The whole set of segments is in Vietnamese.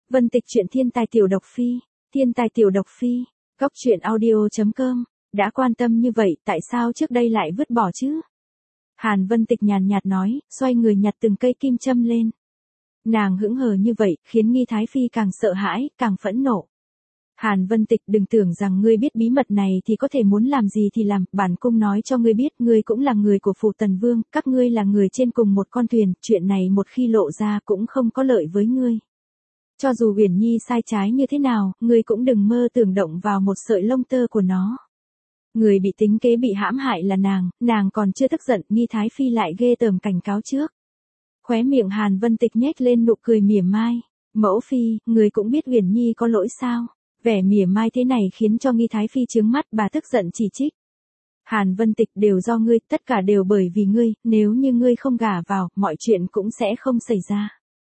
Vân Tịch truyện thiên tài tiểu độc phi, thiên tài tiểu độc phi, góc truyện audio.com, đã quan tâm như vậy tại sao trước đây lại vứt bỏ chứ? Hàn Vân Tịch nhàn nhạt nói, xoay người nhặt từng cây kim châm lên. Nàng hững hờ như vậy, khiến Nghi Thái Phi càng sợ hãi, càng phẫn nộ. Hàn Vân Tịch, đừng tưởng rằng ngươi biết bí mật này thì có thể muốn làm gì thì làm, bản cung nói cho ngươi biết, ngươi cũng là người của phủ Tần Vương, các ngươi là người trên cùng một con thuyền, chuyện này một khi lộ ra cũng không có lợi với ngươi. Cho dù Uyển Nhi sai trái như thế nào, ngươi cũng đừng mơ tưởng động vào một sợi lông tơ của nó. Người bị tính kế bị hãm hại là nàng còn chưa tức giận, Nghi Thái Phi lại ghê tởm cảnh cáo trước. Khóe miệng Hàn Vân Tịch nhếch lên nụ cười mỉa mai, mẫu phi, người cũng biết Uyển Nhi có lỗi sao? Vẻ mỉa mai thế này khiến cho Nghi Thái Phi trướng mắt, bà tức giận chỉ trích. Hàn Vân Tịch, đều do ngươi, tất cả đều bởi vì ngươi, nếu như ngươi không gả vào, mọi chuyện cũng sẽ không xảy ra.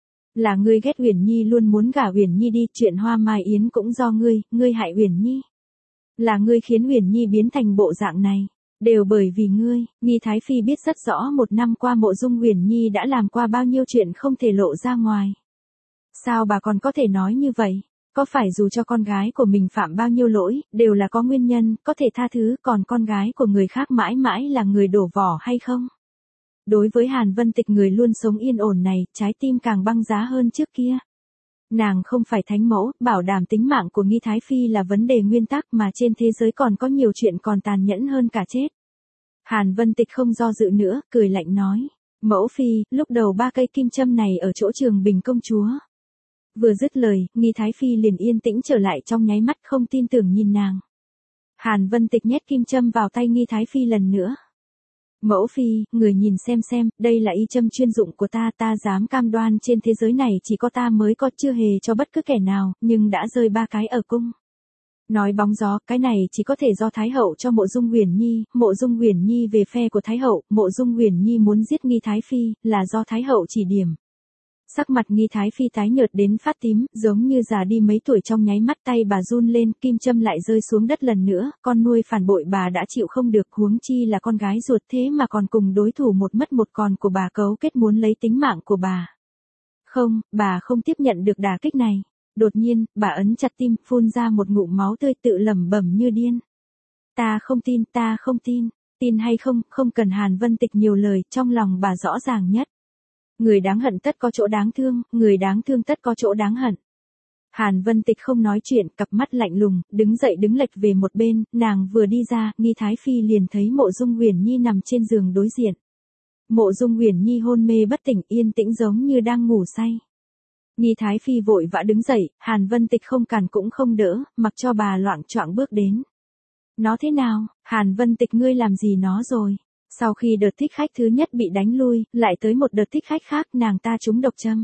Là ngươi ghét Uyển Nhi luôn muốn gả Uyển Nhi đi, chuyện Hoa Mai Yến cũng do ngươi hại Uyển Nhi. Là ngươi khiến Uyển Nhi biến thành bộ dạng này, đều bởi vì ngươi. Nghi Thái Phi biết rất rõ một năm qua Mộ Dung Uyển Nhi đã làm qua bao nhiêu chuyện không thể lộ ra ngoài. Sao bà còn có thể nói như vậy? Có phải dù cho con gái của mình phạm bao nhiêu lỗi, đều là có nguyên nhân, có thể tha thứ, còn con gái của người khác mãi mãi là người đổ vỏ hay không? Đối với Hàn Vân Tịch, người luôn sống yên ổn này, trái tim càng băng giá hơn trước kia. Nàng không phải thánh mẫu, bảo đảm tính mạng của Nghi Thái Phi là vấn đề nguyên tắc, mà trên thế giới còn có nhiều chuyện còn tàn nhẫn hơn cả chết. Hàn Vân Tịch không do dự nữa, cười lạnh nói, mẫu phi, lúc đầu 3 cây kim châm này ở chỗ Trường Bình công chúa. Vừa dứt lời, Nghi Thái Phi liền yên tĩnh trở lại, trong nháy mắt không tin tưởng nhìn nàng. Hàn Vân Tịch nhét kim châm vào tay Nghi Thái Phi lần nữa. Mẫu phi, người nhìn xem, đây là y châm chuyên dụng của ta dám cam đoan trên thế giới này chỉ có ta mới có, chưa hề cho bất cứ kẻ nào, nhưng đã rơi 3 cái ở cung. Nói bóng gió, cái này chỉ có thể do Thái hậu cho Mộ Dung Uyển Nhi, Mộ Dung Uyển Nhi về phe của Thái hậu, Mộ Dung Uyển Nhi muốn giết Nghi Thái Phi, là do Thái hậu chỉ điểm. Sắc mặt Nghi Thái Phi tái nhợt đến phát tím, giống như già đi mấy tuổi, trong nháy mắt tay bà run lên, kim châm lại rơi xuống đất lần nữa, con nuôi phản bội bà đã chịu không được, huống chi là con gái ruột, thế mà còn cùng đối thủ một mất một còn của bà cấu kết muốn lấy tính mạng của bà. Không, bà không tiếp nhận được đả kích này. Đột nhiên, bà ấn chặt tim, phun ra một ngụm máu tươi, tự lẩm bẩm như điên. Ta không tin, tin hay không, không cần Hàn Vân Tịch nhiều lời, trong lòng bà rõ ràng nhất. Người đáng hận tất có chỗ đáng thương, người đáng thương tất có chỗ đáng hận. Hàn Vân Tịch không nói chuyện, cặp mắt lạnh lùng, đứng dậy đứng lệch về một bên, nàng vừa đi ra, Nghi Thái Phi liền thấy Mộ Dung Uyển Nhi nằm trên giường đối diện. Mộ Dung Uyển Nhi hôn mê bất tỉnh, yên tĩnh giống như đang ngủ say. Nghi Thái Phi vội vã đứng dậy, Hàn Vân Tịch không cản cũng không đỡ, mặc cho bà loạng choạng bước đến. Nó thế nào, Hàn Vân Tịch, ngươi làm gì nó rồi? Sau khi đợt thích khách thứ nhất bị đánh lui, lại tới một đợt thích khách khác, nàng ta trúng độc châm.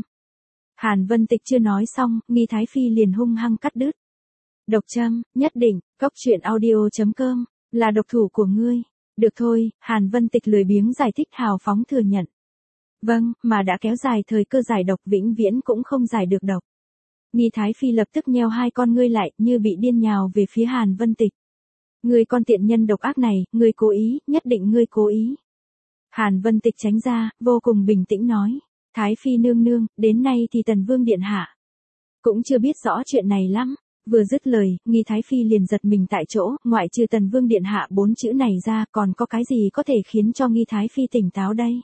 Hàn Vân Tịch chưa nói xong, Nghi Thái Phi liền hung hăng cắt đứt. Độc châm, nhất định, góc truyện audio.com, là độc thủ của ngươi. Được thôi, Hàn Vân Tịch lười biếng giải thích, hào phóng thừa nhận. Vâng, mà đã kéo dài thời cơ giải độc, vĩnh viễn cũng không giải được độc. Nghi Thái Phi lập tức nheo hai con ngươi lại, như bị điên nhào về phía Hàn Vân Tịch. Ngươi con tiện nhân độc ác này, ngươi cố ý, nhất định ngươi cố ý. Hàn Vân Tịch tránh ra, vô cùng bình tĩnh nói. Thái Phi nương nương, đến nay thì Tần Vương điện hạ cũng chưa biết rõ chuyện này lắm. Vừa dứt lời, Nghi Thái Phi liền giật mình tại chỗ, ngoại trừ Tần Vương điện hạ 4 chữ này ra, còn có cái gì có thể khiến cho Nghi Thái Phi tỉnh táo đây?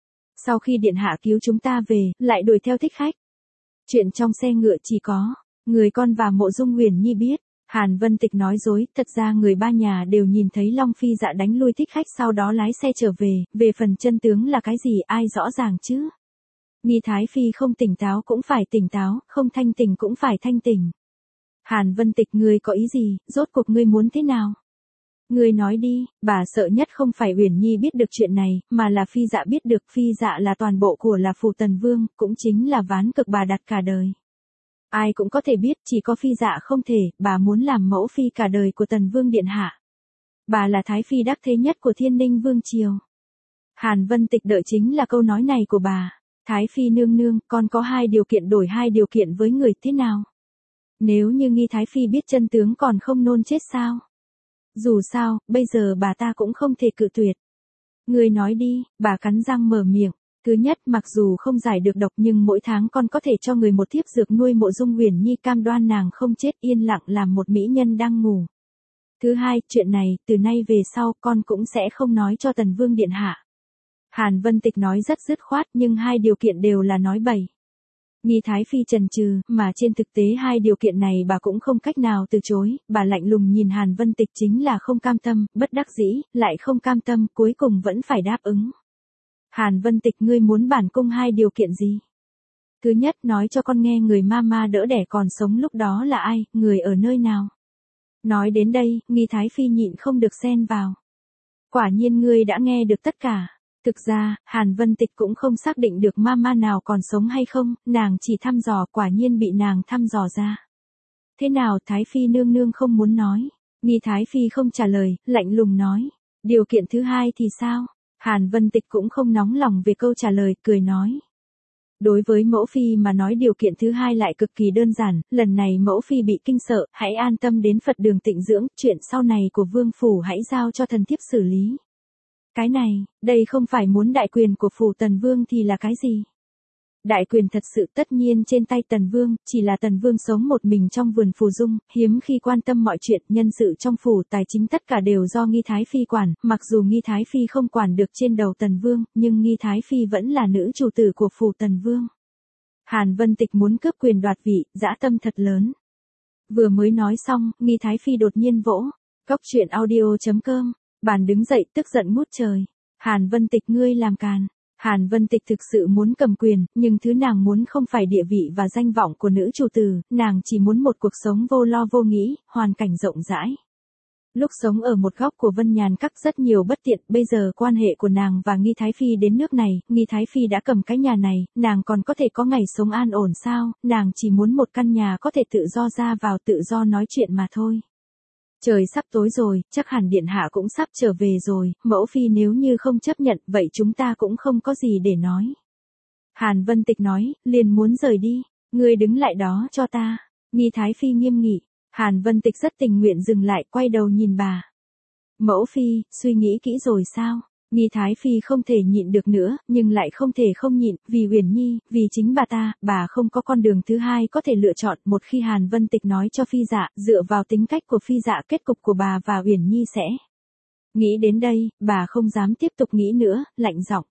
Sau khi điện hạ cứu chúng ta về, lại đuổi theo thích khách. Chuyện trong xe ngựa chỉ có người con và Mộ Dung Uyển Nhi biết. Hàn Vân Tịch nói dối, thật ra người 3 nhà đều nhìn thấy Long Phi Dạ đánh lui thích khách, sau đó lái xe trở về phần chân tướng là cái gì ai rõ ràng chứ? Nghi Thái Phi không tỉnh táo cũng phải tỉnh táo, không thanh tỉnh cũng phải thanh tỉnh. Hàn Vân Tịch, ngươi có ý gì, rốt cuộc ngươi muốn thế nào? Ngươi nói đi, bà sợ nhất không phải Uyển Nhi biết được chuyện này, mà là Phi Dạ biết được. Phi Dạ là toàn bộ của là phủ Tần Vương, cũng chính là ván cực bà đặt cả đời. Ai cũng có thể biết, chỉ có Phi Dạ không thể, bà muốn làm mẫu phi cả đời của Tần Vương điện hạ. Bà là Thái Phi đắc thế nhất của Thiên Ninh Vương triều. Hàn Vân Tịch đợi chính là câu nói này của bà. Thái Phi nương nương, con có 2 điều kiện, đổi 2 điều kiện với người, thế nào? Nếu như Nghi Thái Phi biết chân tướng còn không nôn chết sao? Dù sao, bây giờ bà ta cũng không thể cự tuyệt. Người nói đi, bà cắn răng mở miệng. Thứ nhất, mặc dù không giải được độc nhưng mỗi tháng con có thể cho người một thiếp dược nuôi Mộ Dung Uyển Nhi, cam đoan nàng không chết, yên lặng làm một mỹ nhân đang ngủ. Thứ hai, chuyện này, từ nay về sau con cũng sẽ không nói cho Tần Vương điện hạ. Hàn Vân Tịch nói rất dứt khoát nhưng hai điều kiện đều là nói bậy. Nghi Thái Phi chần chừ, mà trên thực tế hai điều kiện này bà cũng không cách nào từ chối, bà lạnh lùng nhìn Hàn Vân Tịch chính là không cam tâm, bất đắc dĩ, lại không cam tâm, cuối cùng vẫn phải đáp ứng. Hàn Vân Tịch, ngươi muốn bản cung hai điều kiện gì? Thứ nhất, nói cho con nghe người mama đỡ đẻ còn sống lúc đó là ai, người ở nơi nào. Nói đến đây, Nghi Thái Phi nhịn không được xen vào. Quả nhiên ngươi đã nghe được tất cả. Thực ra, Hàn Vân Tịch cũng không xác định được mama nào còn sống hay không, nàng chỉ thăm dò, quả nhiên bị nàng thăm dò ra. Thế nào, Thái Phi nương nương không muốn nói? Nghi Thái Phi không trả lời, lạnh lùng nói. Điều kiện thứ hai thì sao? Hàn Vân Tịch cũng không nóng lòng về câu trả lời, cười nói. Đối với mẫu phi mà nói điều kiện thứ hai lại cực kỳ đơn giản, lần này mẫu phi bị kinh sợ, hãy an tâm đến Phật đường tịnh dưỡng, chuyện sau này của vương phủ hãy giao cho thần thiếp xử lý. Cái này, đây không phải muốn đại quyền của phủ Tần Vương thì là cái gì? Đại quyền thật sự tất nhiên trên tay Tần Vương, chỉ là Tần Vương sống một mình trong vườn phù dung, hiếm khi quan tâm mọi chuyện, nhân sự trong phủ, tài chính tất cả đều do Nghi Thái Phi quản, mặc dù Nghi Thái Phi không quản được trên đầu Tần Vương, nhưng Nghi Thái Phi vẫn là nữ chủ tử của phủ Tần Vương. Hàn Vân Tịch muốn cướp quyền đoạt vị, dã tâm thật lớn. Vừa mới nói xong, Nghi Thái Phi đột nhiên vỗ. Cóc truyện audio.com, bàn đứng dậy tức giận ngút trời. Hàn Vân Tịch, ngươi làm càn. Hàn Vân Tịch thực sự muốn cầm quyền, nhưng thứ nàng muốn không phải địa vị và danh vọng của nữ chủ tử, nàng chỉ muốn một cuộc sống vô lo vô nghĩ, hoàn cảnh rộng rãi. Lúc sống ở một góc của Vân Nhàn Các rất nhiều bất tiện, bây giờ quan hệ của nàng và Nghi Thái Phi đến nước này, Nghi Thái Phi đã cầm cái nhà này, nàng còn có thể có ngày sống an ổn sao, nàng chỉ muốn một căn nhà có thể tự do ra vào, tự do nói chuyện mà thôi. Trời sắp tối rồi, chắc hẳn điện hạ cũng sắp trở về rồi, mẫu phi nếu như không chấp nhận, vậy chúng ta cũng không có gì để nói. Hàn Vân Tịch nói, liền muốn rời đi, ngươi đứng lại đó cho ta. Nghi Thái Phi nghiêm nghị, Hàn Vân Tịch rất tình nguyện dừng lại, quay đầu nhìn bà. Mẫu phi, suy nghĩ kỹ rồi sao? Nghi Thái Phi không thể nhịn được nữa, nhưng lại không thể không nhịn, vì Uyển Nhi, vì chính bà không có con đường thứ hai có thể lựa chọn. Một khi Hàn Vân Tịch nói cho Phi Dạ, dựa vào tính cách của Phi Dạ, kết cục của bà và Uyển Nhi sẽ. Nghĩ đến đây, bà không dám tiếp tục nghĩ nữa, lạnh giọng.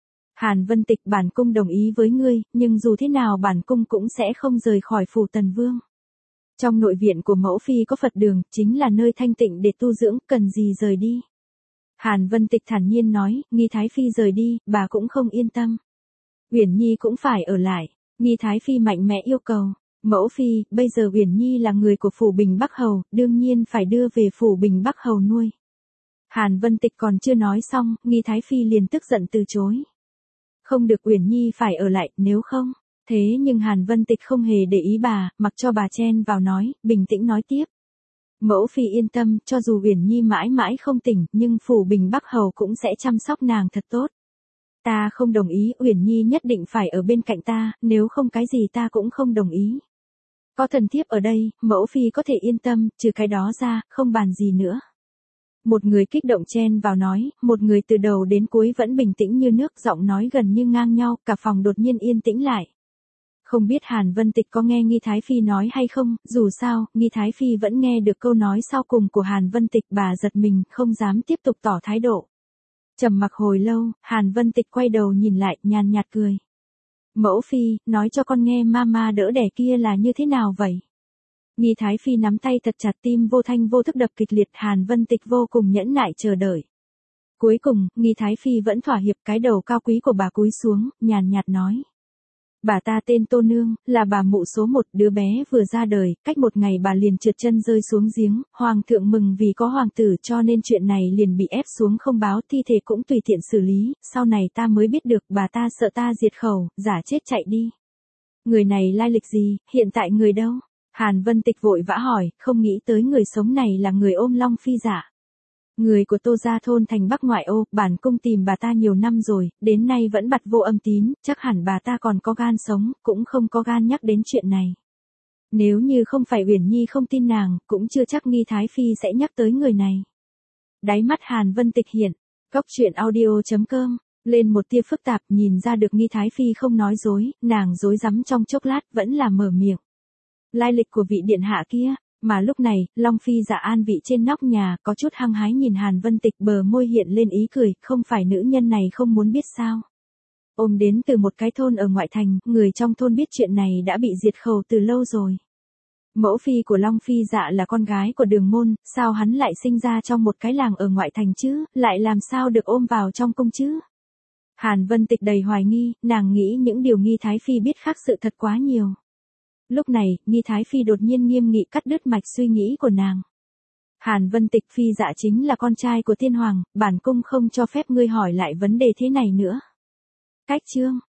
Hàn Vân Tịch, bản cung đồng ý với ngươi, nhưng dù thế nào bản cung cũng sẽ không rời khỏi phủ Tần Vương. Trong nội viện của mẫu phi có Phật đường, chính là nơi thanh tịnh để tu dưỡng, cần gì rời đi. Hàn Vân Tịch thản nhiên nói, Nghi Thái Phi rời đi, bà cũng không yên tâm. Uyển Nhi cũng phải ở lại. Nghi Thái Phi mạnh mẽ yêu cầu. Mẫu phi, bây giờ Uyển Nhi là người của phủ Bình Bắc Hầu, đương nhiên phải đưa về phủ Bình Bắc Hầu nuôi. Hàn Vân Tịch còn chưa nói xong, Nghi Thái Phi liền tức giận từ chối. Không được, Uyển Nhi phải ở lại, nếu không. Thế nhưng Hàn Vân Tịch không hề để ý bà, mặc cho bà chen vào nói, bình tĩnh nói tiếp. Mẫu phi yên tâm, cho dù Uyển Nhi mãi mãi không tỉnh, nhưng phủ Bình Bắc Hầu cũng sẽ chăm sóc nàng thật tốt. Ta không đồng ý, Uyển Nhi nhất định phải ở bên cạnh ta, nếu không cái gì ta cũng không đồng ý. Có thần thiếp ở đây, mẫu phi có thể yên tâm, trừ cái đó ra, không bàn gì nữa. Một người kích động chen vào nói, một người từ đầu đến cuối vẫn bình tĩnh như nước, giọng nói gần như ngang nhau, cả phòng đột nhiên yên tĩnh lại. Không biết Hàn Vân Tịch có nghe Nghi Thái Phi nói hay không, dù sao, Nghi Thái Phi vẫn nghe được câu nói sau cùng của Hàn Vân Tịch, bà giật mình, không dám tiếp tục tỏ thái độ. Trầm mặc hồi lâu, Hàn Vân Tịch quay đầu nhìn lại, nhàn nhạt cười. Mẫu phi, nói cho con nghe mama đỡ đẻ kia là như thế nào vậy? Nghi Thái Phi nắm tay thật chặt, tim vô thanh vô thức đập kịch liệt, Hàn Vân Tịch vô cùng nhẫn nại chờ đợi. Cuối cùng, Nghi Thái Phi vẫn thỏa hiệp, cái đầu cao quý của bà cúi xuống, nhàn nhạt nói. Bà ta tên Tô Nương, là bà mụ số 1, đứa bé vừa ra đời, cách một ngày bà liền trượt chân rơi xuống giếng, hoàng thượng mừng vì có hoàng tử cho nên chuyện này liền bị ép xuống không báo, thi thể cũng tùy tiện xử lý, sau này ta mới biết được bà ta sợ ta diệt khẩu, giả chết chạy đi. Người này lai lịch gì, hiện tại người đâu? Hàn Vân Tịch vội vã hỏi, không nghĩ tới người sống này là người Ôm Long Phi Dạ. Người của Tô gia thôn thành Bắc ngoại ô, bản cung tìm bà ta nhiều năm rồi, đến nay vẫn bặt vô âm tín, chắc hẳn bà ta còn có gan sống, cũng không có gan nhắc đến chuyện này. Nếu như không phải Uyển Nhi không tin nàng, cũng chưa chắc Nghi Thái Phi sẽ nhắc tới người này. Đáy mắt Hàn Vân Tịch hiện, cóc truyện audio.com Lên một tia phức tạp, nhìn ra được Nghi Thái Phi không nói dối, nàng rối rắm trong chốc lát vẫn là mở miệng. Lai lịch của vị điện hạ kia, mà lúc này, Long Phi Dạ an vị trên nóc nhà, có chút hăng hái nhìn Hàn Vân Tịch, bờ môi hiện lên ý cười, không phải nữ nhân này không muốn biết sao. Ôm đến từ một cái thôn ở ngoại thành, người trong thôn biết chuyện này đã bị diệt khẩu từ lâu rồi. Mẫu phi của Long Phi Dạ là con gái của Đường Môn, sao hắn lại sinh ra trong một cái làng ở ngoại thành chứ, lại làm sao được ôm vào trong cung chứ? Hàn Vân Tịch đầy hoài nghi, nàng nghĩ những điều Nghi Thái Phi biết khác sự thật quá nhiều. Lúc này, Nghi Thái Phi đột nhiên nghiêm nghị cắt đứt mạch suy nghĩ của nàng. Hàn Vân Tịch, Phi Dạ chính là con trai của tiên hoàng, bản cung không cho phép ngươi hỏi lại vấn đề thế này nữa. Cách chương